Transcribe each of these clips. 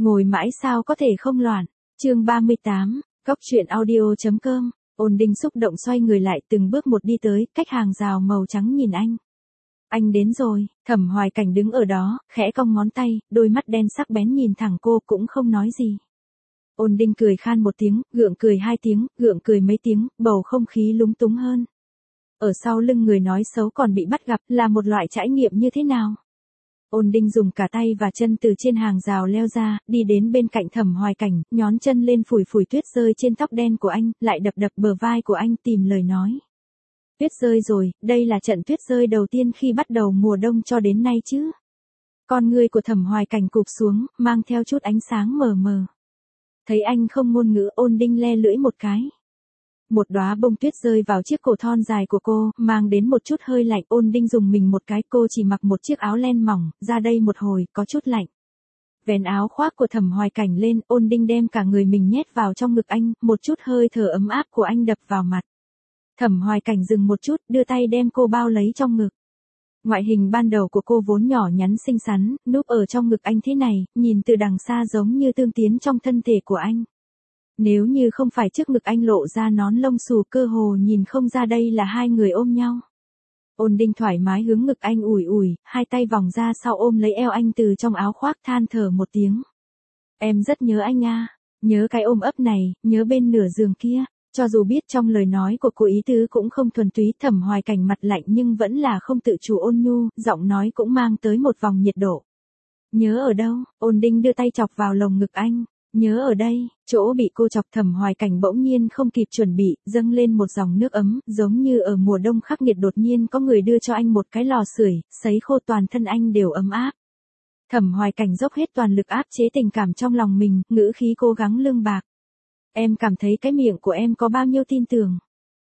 Ngồi mãi sao có thể không loạn. Chương 38, Góc truyện audio.com. Ôn Đinh xúc động xoay người lại từng bước một đi tới, cách hàng rào màu trắng nhìn anh. Anh đến rồi, Thẩm Hoài Cảnh đứng ở đó, khẽ cong ngón tay, đôi mắt đen sắc bén nhìn thẳng cô cũng không nói gì. Ôn Đinh cười khan một tiếng, gượng cười hai tiếng, gượng cười mấy tiếng, bầu không khí lúng túng hơn. Ở sau lưng người nói xấu còn bị bắt gặp là một loại trải nghiệm như thế nào? Ôn Đinh dùng cả tay và chân từ trên hàng rào leo ra, đi đến bên cạnh Thẩm Hoài Cảnh, nhón chân lên phủi phủi tuyết rơi trên tóc đen của anh, lại đập đập bờ vai của anh tìm lời nói. Tuyết rơi rồi, đây là trận tuyết rơi đầu tiên khi bắt đầu mùa đông cho đến nay chứ. Con ngươi của Thẩm Hoài Cảnh cụp xuống, mang theo chút ánh sáng mờ mờ. Thấy anh không ngôn ngữ, Ôn Đinh le lưỡi một cái. Một đóa bông tuyết rơi vào chiếc cổ thon dài của cô, mang đến một chút hơi lạnh. Ôn Đinh dùng mình một cái, cô chỉ mặc một chiếc áo len mỏng, ra đây một hồi, có chút lạnh. Vén áo khoác của Thẩm Hoài Cảnh lên, Ôn Đinh đem cả người mình nhét vào trong ngực anh, một chút hơi thở ấm áp của anh đập vào mặt. Thẩm Hoài Cảnh dừng một chút, đưa tay đem cô bao lấy trong ngực. Ngoại hình ban đầu của cô vốn nhỏ nhắn xinh xắn, núp ở trong ngực anh thế này, nhìn từ đằng xa giống như tương tiến trong thân thể của anh. Nếu như không phải trước ngực anh lộ ra nón lông xù, cơ hồ nhìn không ra đây là hai người ôm nhau. Ôn Đinh thoải mái hướng ngực anh ủi ủi, hai tay vòng ra sau ôm lấy eo anh từ trong áo khoác, than thở một tiếng. Em rất nhớ anh a, nhớ cái ôm ấp này, nhớ bên nửa giường kia. Cho dù biết trong lời nói của cô ý tứ cũng không thuần túy, Thẩm Hoài Cảnh mặt lạnh nhưng vẫn là không tự chủ ôn nhu, giọng nói cũng mang tới một vòng nhiệt độ. Nhớ ở đâu? Ôn Đinh đưa tay chọc vào lồng ngực anh. Nhớ ở đây, chỗ bị cô chọc. Thẩm Hoài Cảnh bỗng nhiên không kịp chuẩn bị, dâng lên một dòng nước ấm, giống như ở mùa đông khắc nghiệt đột nhiên có người đưa cho anh một cái lò sưởi, sấy khô toàn thân anh đều ấm áp. Thẩm Hoài Cảnh dốc hết toàn lực áp chế tình cảm trong lòng mình, ngữ khí cố gắng lương bạc. Em cảm thấy cái miệng của em có bao nhiêu tin tưởng.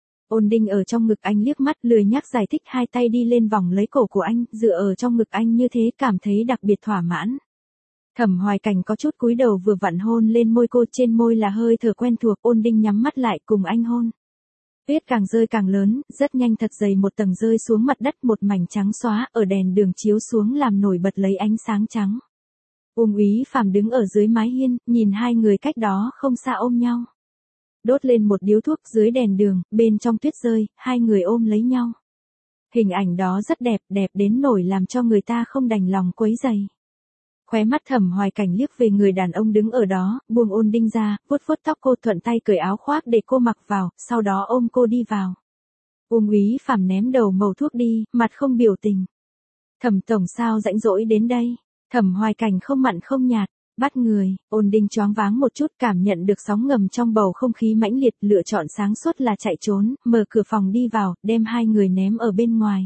Ôn Đinh ở trong ngực anh liếc mắt, lười nhắc giải thích, hai tay đi lên vòng lấy cổ của anh, dựa ở trong ngực anh như thế, cảm thấy đặc biệt thỏa mãn. Thẩm Hoài Cảnh có chút cúi đầu vừa vặn hôn lên môi cô, trên môi là hơi thở quen thuộc. Ôn Đinh nhắm mắt lại cùng anh hôn. Tuyết càng rơi càng lớn, rất nhanh thật dày một tầng rơi xuống mặt đất, một mảnh trắng xóa, ở đèn đường chiếu xuống làm nổi bật lấy ánh sáng trắng. Uông Úy Phàm đứng ở dưới mái hiên, nhìn hai người cách đó không xa ôm nhau. Đốt lên một điếu thuốc dưới đèn đường, bên trong tuyết rơi, hai người ôm lấy nhau. Hình ảnh đó rất đẹp, đẹp đến nỗi làm cho người ta không đành lòng quấy rầy. Khóe mắt Thẩm Hoài Cảnh liếc về người đàn ông đứng ở đó, buông Ôn Đinh ra, vuốt vuốt tóc cô, thuận tay cởi áo khoác để cô mặc vào, sau đó ôm cô đi vào. Uông Úy Phàm ném đầu mẩu thuốc đi, mặt không biểu tình. Thẩm tổng sao rãnh rỗi đến đây? Thẩm Hoài Cảnh không mặn không nhạt, bắt người. Ôn Đinh choáng váng một chút, cảm nhận được sóng ngầm trong bầu không khí mãnh liệt, lựa chọn sáng suốt là chạy trốn, mở cửa phòng đi vào, đem hai người ném ở bên ngoài.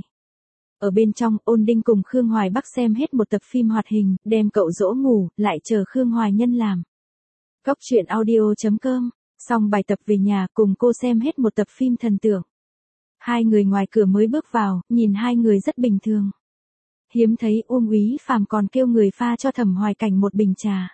Ở bên trong, Ôn Đinh cùng Khương Hoài Bắc xem hết một tập phim hoạt hình, đem cậu dỗ ngủ, lại chờ Khương Hoài Nhân làm. Góc truyện audio.com. Xong bài tập về nhà, cùng cô xem hết một tập phim thần tượng. Hai người ngoài cửa mới bước vào, nhìn hai người rất bình thường. Hiếm thấy Uông Úy Phàm còn kêu người pha cho Thẩm Hoài Cảnh một bình trà.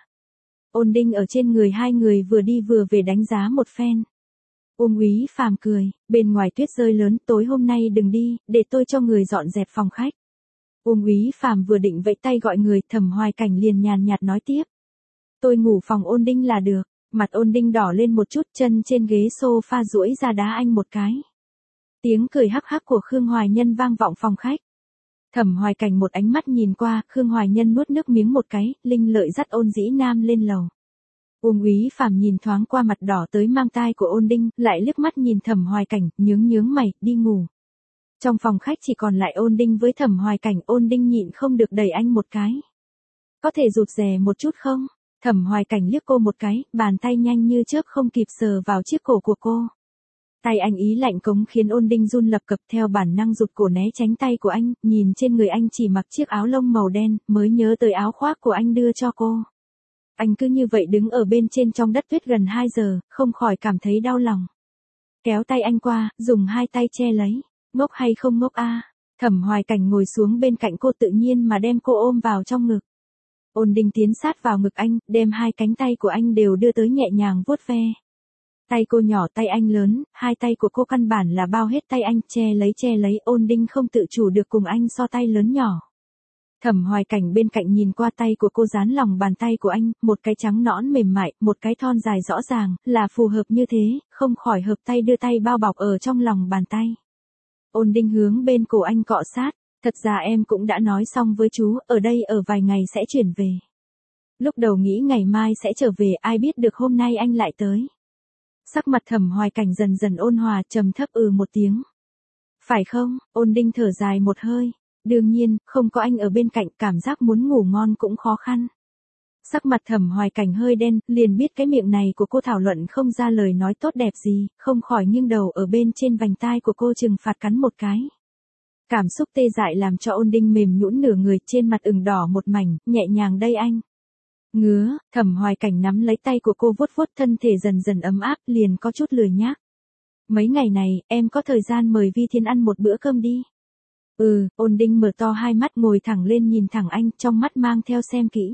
Ôn Đinh ở trên người hai người vừa đi vừa về đánh giá một phen. Uông Úy Phàm cười, bên ngoài tuyết rơi lớn, tối hôm nay đừng đi, để tôi cho người dọn dẹp phòng khách. Uông Úy Phàm vừa định vẫy tay gọi người, Thẩm Hoài Cảnh liền nhàn nhạt nói tiếp. Tôi ngủ phòng Ôn Đinh là được. Mặt Ôn Đinh đỏ lên một chút, chân trên ghế sofa duỗi ra đá anh một cái. Tiếng cười hắc hắc của Khương Hoài Nhân vang vọng phòng khách. Thẩm Hoài Cảnh một ánh mắt nhìn qua, Khương Hoài Nhân nuốt nước miếng một cái, Linh Lợi dắt Ôn Dĩ Nam lên lầu. Uông Úy Phàm nhìn thoáng qua mặt đỏ tới mang tai của Ôn Đinh, lại liếc mắt nhìn Thẩm Hoài Cảnh, nhướng mày, đi ngủ. Trong phòng khách chỉ còn lại Ôn Đinh với Thẩm Hoài Cảnh, Ôn Đinh nhịn không được đẩy anh một cái. Có thể rụt rè một chút không? Thẩm Hoài Cảnh liếc cô một cái, bàn tay nhanh như chớp không kịp sờ vào chiếc cổ của cô. Tay anh ý lạnh cống khiến Ôn Đinh run lập cập, theo bản năng rụt cổ né tránh tay của anh, nhìn trên người anh chỉ mặc chiếc áo lông màu đen, mới nhớ tới áo khoác của anh đưa cho cô. Anh cứ như vậy đứng ở bên trên trong đất tuyết gần 2 giờ, không khỏi cảm thấy đau lòng. Kéo tay anh qua, dùng hai tay che lấy. Ngốc hay không ngốc a? Thẩm Hoài Cảnh ngồi xuống bên cạnh cô, tự nhiên mà đem cô ôm vào trong ngực. Ôn Đinh tiến sát vào ngực anh, đem hai cánh tay của anh đều đưa tới nhẹ nhàng vuốt ve. Tay cô nhỏ tay anh lớn, hai tay của cô căn bản là bao hết tay anh, che lấy. Ôn Đinh không tự chủ được cùng anh so tay lớn nhỏ. Thẩm Hoài Cảnh bên cạnh nhìn qua tay của cô dán lòng bàn tay của anh, một cái trắng nõn mềm mại, một cái thon dài rõ ràng, là phù hợp như thế, không khỏi hợp tay đưa tay bao bọc ở trong lòng bàn tay. Ôn Đinh hướng bên cổ anh cọ sát, thật ra em cũng đã nói xong với chú, ở đây ở vài ngày sẽ chuyển về. Lúc đầu nghĩ ngày mai sẽ trở về, ai biết được hôm nay anh lại tới. Sắc mặt Thẩm Hoài Cảnh dần dần ôn hòa, trầm thấp một tiếng. Phải không? Ôn Đinh thở dài một hơi. Đương nhiên, không có anh ở bên cạnh, cảm giác muốn ngủ ngon cũng khó khăn. Sắc mặt Thẩm Hoài Cảnh hơi đen, liền biết cái miệng này của cô thảo luận không ra lời nói tốt đẹp gì, không khỏi nghiêng đầu ở bên trên vành tai của cô trừng phạt cắn một cái. Cảm xúc tê dại làm cho Ôn Đinh mềm nhũn nửa người, trên mặt ửng đỏ một mảnh, nhẹ nhàng đây anh. Ngứa, Thẩm Hoài Cảnh nắm lấy tay của cô vuốt vuốt, thân thể dần dần ấm áp, liền có chút lười nhác. Mấy ngày này, em có thời gian mời Vi Thiến ăn một bữa cơm đi. Ôn Đinh mở to hai mắt ngồi thẳng lên nhìn thẳng anh, trong mắt mang theo xem kỹ.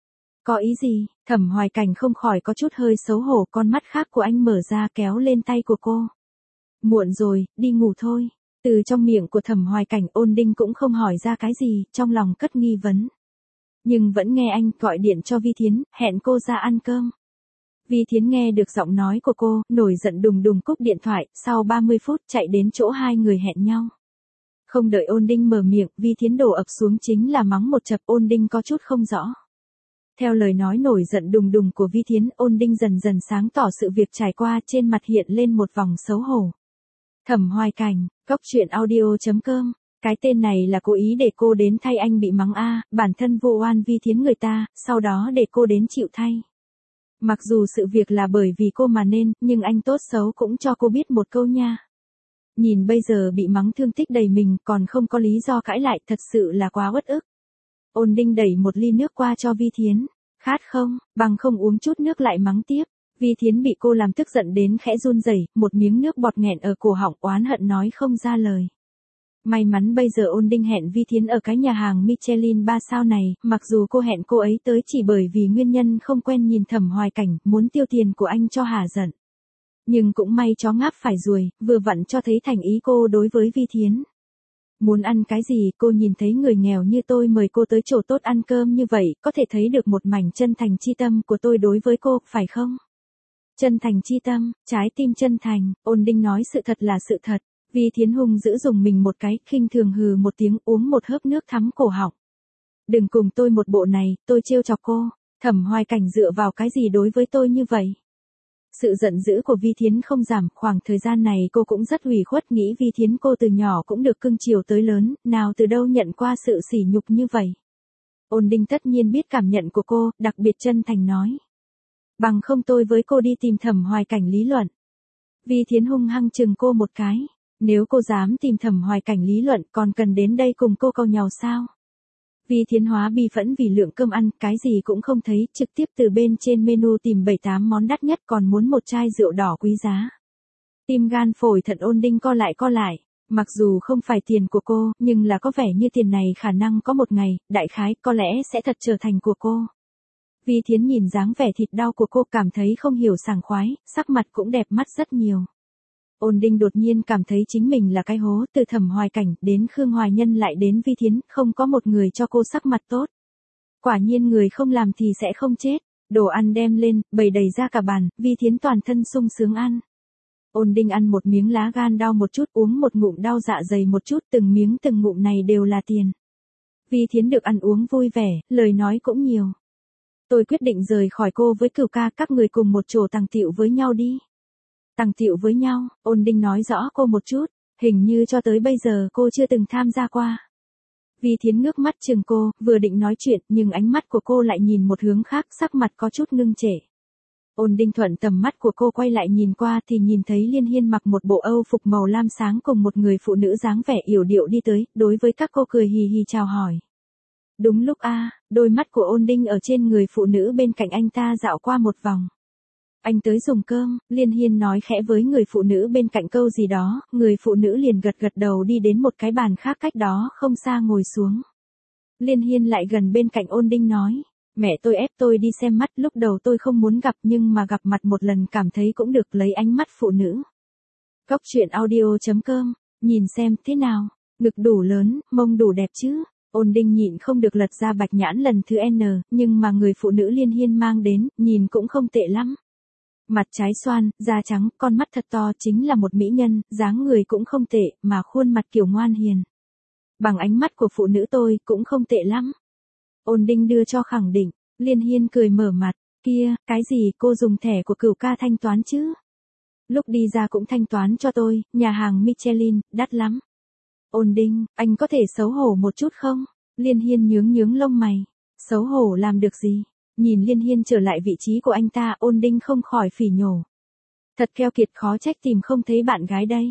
Có ý gì? Thẩm Hoài Cảnh không khỏi có chút hơi xấu hổ, con mắt khác của anh mở ra kéo lên tay của cô. Muộn rồi, đi ngủ thôi. Từ trong miệng của Thẩm Hoài Cảnh, Ôn Đinh cũng không hỏi ra cái gì, trong lòng cất nghi vấn. Nhưng vẫn nghe anh gọi điện cho Vi Thiến, hẹn cô ra ăn cơm. Vi Thiến nghe được giọng nói của cô, nổi giận đùng đùng cúp điện thoại, sau 30 phút chạy đến chỗ hai người hẹn nhau. Không đợi Ôn Đinh mở miệng, Vi Thiến đổ ập xuống chính là mắng một chập. Ôn Đinh có chút không rõ. Theo lời nói nổi giận đùng đùng của Vi Thiến, Ôn Đinh dần dần sáng tỏ sự việc trải qua, trên mặt hiện lên một vòng xấu hổ. Thẩm Hoài Cảnh, coctruyện.audio.com. Cái tên này là cố ý để cô đến thay anh bị mắng bản thân vô oan Vi Thiến người ta, sau đó để cô đến chịu thay. Mặc dù sự việc là bởi vì cô mà nên, nhưng anh tốt xấu cũng cho cô biết một câu nha. Nhìn bây giờ bị mắng thương tích đầy mình, còn không có lý do cãi lại, thật sự là quá uất ức. Ôn Đinh đẩy một ly nước qua cho Vi Thiến. Khát không? Bằng không uống chút nước lại mắng tiếp. Vi Thiến bị cô làm tức giận đến khẽ run rẩy, một miếng nước bọt nghẹn ở cổ họng, oán hận nói không ra lời. May mắn bây giờ Ôn Đinh hẹn Vi Thiến ở cái nhà hàng Michelin 3 sao này, mặc dù cô hẹn cô ấy tới chỉ bởi vì nguyên nhân không quen nhìn Thẩm Hoài Cảnh, muốn tiêu tiền của anh cho hả giận. Nhưng cũng may chó ngáp phải ruồi, vừa vặn cho thấy thành ý cô đối với Vi Thiến. Muốn ăn cái gì, cô nhìn thấy người nghèo như tôi mời cô tới chỗ tốt ăn cơm như vậy, có thể thấy được một mảnh chân thành chi tâm của tôi đối với cô, phải không? Chân thành chi tâm, trái tim chân thành. Ôn Đinh nói sự thật là sự thật. Vi Thiến hung dữ dùng mình một cái, khinh thường hừ một tiếng, uống một hớp nước thắm cổ họng. Đừng cùng tôi một bộ này, tôi trêu chọc cô. Thẩm Hoài Cảnh dựa vào cái gì đối với tôi như vậy? Sự giận dữ của Vi Thiến không giảm, khoảng thời gian này cô cũng rất ủy khuất, nghĩ Vi Thiến cô từ nhỏ cũng được cưng chiều tới lớn, nào từ đâu nhận qua sự sỉ nhục như vậy. Ôn Đinh tất nhiên biết cảm nhận của cô, đặc biệt chân thành nói. Bằng không tôi với cô đi tìm Thẩm Hoài Cảnh lý luận. Vi Thiến hung hăng chừng cô một cái. Nếu cô dám tìm Thẩm Hoài Cảnh lý luận, còn cần đến đây cùng cô cau nhàu sao? Vi Thiến hóa bi phẫn vì lượng cơm ăn, cái gì cũng không thấy, trực tiếp từ bên trên menu tìm 7-8 món đắt nhất, còn muốn một chai rượu đỏ quý giá. Tim gan phổi thận Ôn Đinh co lại. Mặc dù không phải tiền của cô, nhưng là có vẻ như tiền này khả năng có một ngày, đại khái, có lẽ sẽ thật trở thành của cô. Vi Thiến nhìn dáng vẻ thịt đau của cô, cảm thấy không hiểu sảng khoái, sắc mặt cũng đẹp mắt rất nhiều. Ôn Đinh đột nhiên cảm thấy chính mình là cái hố, từ Thẩm Hoài Cảnh đến Khương Hoài Nhân lại đến Vi Thiến, không có một người cho cô sắc mặt tốt. Quả nhiên người không làm thì sẽ không chết. Đồ ăn đem lên, bày đầy ra cả bàn, Vi Thiến toàn thân sung sướng ăn. Ôn Đinh ăn một miếng lá gan đau một chút, uống một ngụm đau dạ dày một chút, từng miếng từng ngụm này đều là tiền. Vi Thiến được ăn uống vui vẻ, lời nói cũng nhiều. Tôi quyết định rời khỏi cô với Cửu ca, các người cùng một chỗ tàng tiệu với nhau đi. Tàng tiệu với nhau, Ôn Đinh nói rõ cô một chút, hình như cho tới bây giờ cô chưa từng tham gia qua. Vi Thiến ngước mắt chừng cô, vừa định nói chuyện, nhưng ánh mắt của cô lại nhìn một hướng khác, sắc mặt có chút ngưng trệ. Ôn Đinh thuận tầm mắt của cô quay lại nhìn qua thì nhìn thấy Liên Hiên mặc một bộ Âu phục màu lam sáng cùng một người phụ nữ dáng vẻ yểu điệu đi tới, đối với các cô cười hì hì chào hỏi. Đúng lúc đôi mắt của Ôn Đinh ở trên người phụ nữ bên cạnh anh ta dạo qua một vòng. Anh tới dùng cơm, Liên Hiên nói khẽ với người phụ nữ bên cạnh câu gì đó, người phụ nữ liền gật gật đầu đi đến một cái bàn khác cách đó không xa ngồi xuống. Liên Hiên lại gần bên cạnh Ôn Đinh nói, mẹ tôi ép tôi đi xem mắt, lúc đầu tôi không muốn gặp nhưng mà gặp mặt một lần cảm thấy cũng được, lấy ánh mắt phụ nữ. Coctruyện.audio.com, nhìn xem thế nào, ngực đủ lớn, mông đủ đẹp chứ? Ôn Đinh nhịn không được lật ra bạch nhãn lần thứ N, nhưng mà người phụ nữ Liên Hiên mang đến, nhìn cũng không tệ lắm. Mặt trái xoan, da trắng, con mắt thật to, chính là một mỹ nhân, dáng người cũng không tệ, mà khuôn mặt kiểu ngoan hiền. Bằng ánh mắt của phụ nữ tôi, cũng không tệ lắm. Ôn Đinh đưa cho khẳng định, Liên Hiên cười mở mặt, kia, cái gì cô dùng thẻ của Cửu ca thanh toán chứ? Lúc đi ra cũng thanh toán cho tôi, nhà hàng Michelin, đắt lắm. Ôn Đinh, anh có thể xấu hổ một chút không? Liên Hiên nhướng lông mày. Xấu hổ làm được gì? Nhìn Liên Hiên trở lại vị trí của anh ta, Ôn Đinh không khỏi phỉ nhổ. Thật keo kiệt, khó trách tìm không thấy bạn gái đây.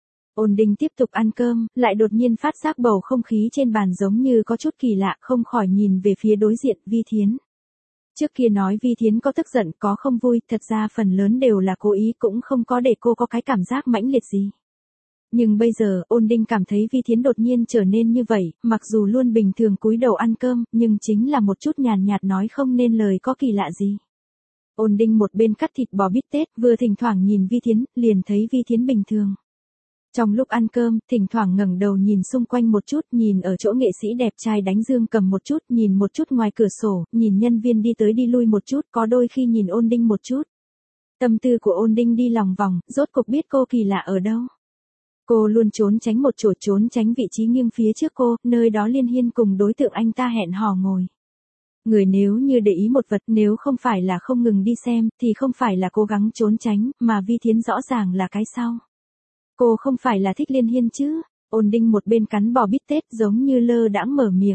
Ôn Đinh tiếp tục ăn cơm, lại đột nhiên phát giác bầu không khí trên bàn giống như có chút kỳ lạ, không khỏi nhìn về phía đối diện Vi Thiến. Trước kia nói Vi Thiến có tức giận, có không vui, thật ra phần lớn đều là cố ý, cũng không có để cô có cái cảm giác mãnh liệt gì. Nhưng bây giờ, Ôn Đinh cảm thấy Vi Thiến đột nhiên trở nên như vậy, mặc dù luôn bình thường cúi đầu ăn cơm, nhưng chính là một chút nhàn nhạt nói không nên lời có kỳ lạ gì. Ôn Đinh một bên cắt thịt bò bít tết, vừa thỉnh thoảng nhìn Vi Thiến, liền thấy Vi Thiến bình thường. Trong lúc ăn cơm, thỉnh thoảng ngẩng đầu nhìn xung quanh một chút, nhìn ở chỗ nghệ sĩ đẹp trai đánh dương cầm một chút, nhìn một chút ngoài cửa sổ, nhìn nhân viên đi tới đi lui một chút, có đôi khi nhìn Ôn Đinh một chút. Tâm tư của Ôn Đinh đi lòng vòng, rốt cuộc biết cô kỳ lạ ở đâu. Cô luôn trốn tránh một chỗ, trốn tránh vị trí nghiêng phía trước cô, nơi đó Liên Hiên cùng đối tượng anh ta hẹn hò ngồi. Người nếu như để ý một vật, nếu không phải là không ngừng đi xem, thì không phải là cố gắng trốn tránh, mà Vi Thiến rõ ràng là cái sau. Cô không phải là thích Liên Hiên chứ? Ôn Đinh một bên cắn bò bít tết giống như lơ đãng mở miệng.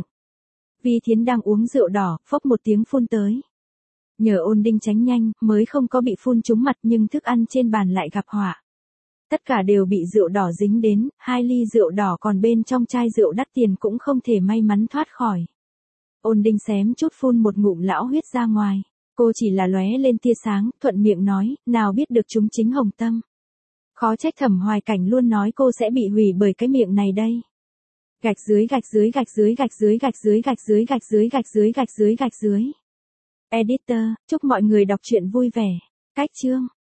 Vi Thiến đang uống rượu đỏ, phốc một tiếng phun tới. Nhờ Ôn Đinh tránh nhanh, mới không có bị phun trúng mặt, nhưng thức ăn trên bàn lại gặp họa. Tất cả đều bị rượu đỏ dính đến, 2 ly rượu đỏ còn bên trong chai rượu đắt tiền cũng không thể may mắn thoát khỏi. Ôn Đinh xém chút phun một ngụm lão huyết ra ngoài. Cô chỉ là lóe lên tia sáng, thuận miệng nói, nào biết được chúng chính hồng tâm. Khó trách Thẩm Hoài Cảnh luôn nói cô sẽ bị hủy bởi cái miệng này đây. Gạch dưới gạch dưới gạch dưới gạch dưới gạch dưới gạch dưới gạch dưới gạch dưới gạch dưới gạch dưới. Editor, chúc mọi người đọc truyện vui vẻ. Cách chương